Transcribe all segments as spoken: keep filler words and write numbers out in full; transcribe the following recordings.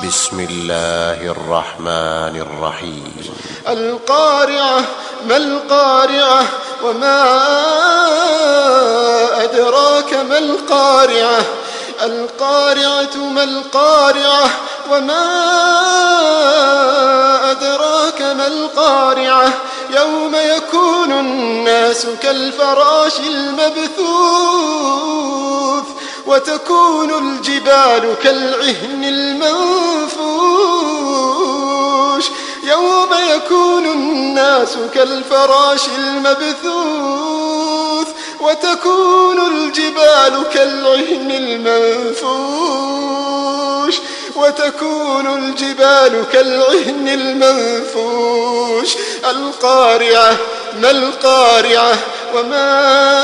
بسم الله الرحمن الرحيم. القارعة. ما القارعة وما أدراك ما القارعة. القارعة. ما القارعة وما أدراك ما القارعة. يوم يكون الناس كالفراش المبثوث وتكون الجبال كالعهن المنفوش. يوم يكون الناس كالفراش المبثوث وتكون الجبال كالعهن المنفوش. وتكون الجبال كالعهن المنفوش. القارعة. ما القارعة وما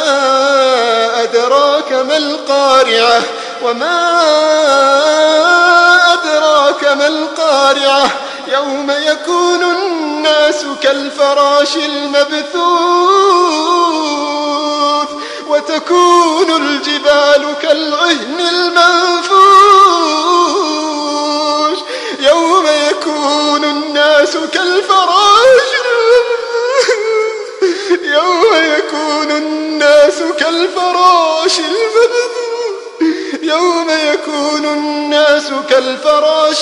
أدراك ما القارعة. وما أدراك ما القارعة. يوم يكون الناس كالفراش المبثوث وتكون الجبال كالعهن المنفوش. يوم يكون الناس كالفراش يوم يكون الناس كالفراش المبثوث يوم يكون الناس كالفراش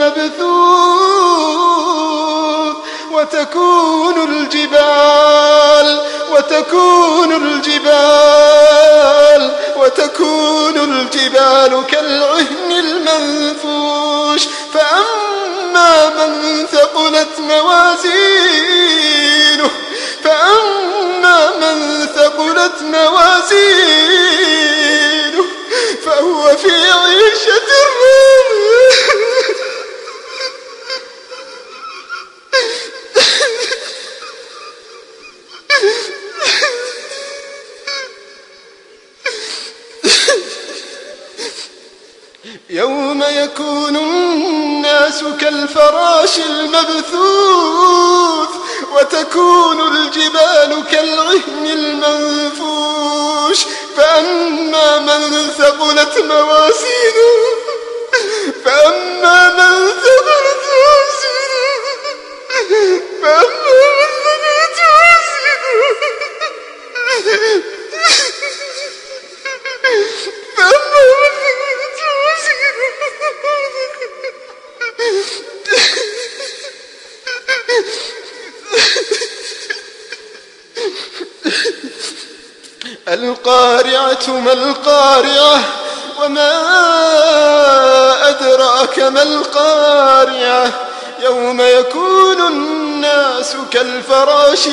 المبثوث وتكون الجبال وتكون الجبال وتكون الجبال كالعهن المنفوش. فأما من ثقلت موازينه فأما من ثقلت موازينه فهو في عيشة راضية. يوم يكون الناس كالفراش المبثوث وتكون الجبال كالعهن المنفوش. فأما من ثقلت موازينه فأما من ثقلت موازينه فأما من ثقلت موازينه فأما من ثقلت موازينه القارعة. ما القارعة وما أدراك ما القارعة. يوم يكون الناس كالفراش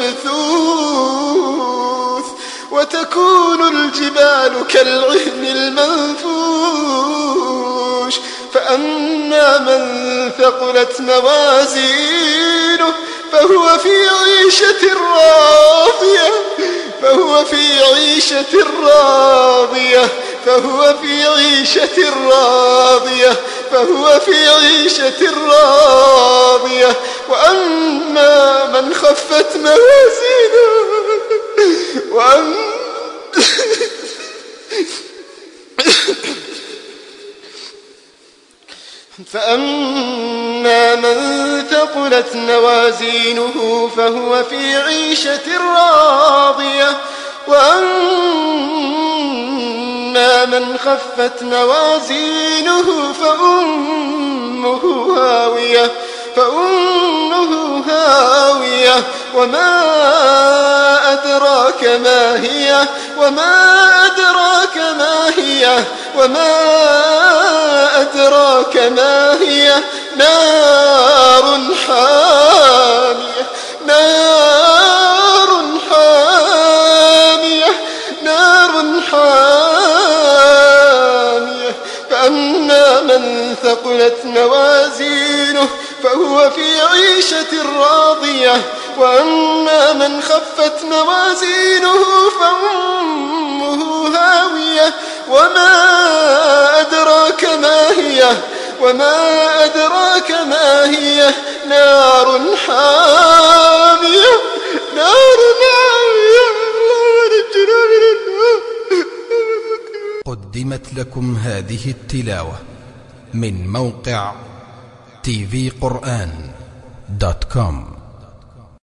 المبثوث وتكون الجبال كالعهن المنفوش. فأما من ثقلت موازينه فهو في عيشة راضية فهو في عيشة راضية فهو في عيشة راضية فهو في عيشة راضية. وأما من خفت موازينه وأما فأما من ثقلت موازينه فهو في عيشة راضية. وأما من خفت موازينه فأمه هاوية فأمه هاوية. وما أدراك ما هي وما أدراك ما هي وما أدراك ما هي. نار حامية نار حامية نار حامية. فأما من ثقلت موازينه فهو في عيشة راضية. وأما من خفت موازينه فأمه هاوية. وما أدراك ما هي وما أدراك ما هي. نار حامية نار حامية. قدمت لكم هذه التلاوة من موقع تي في قرآن دوت كوم.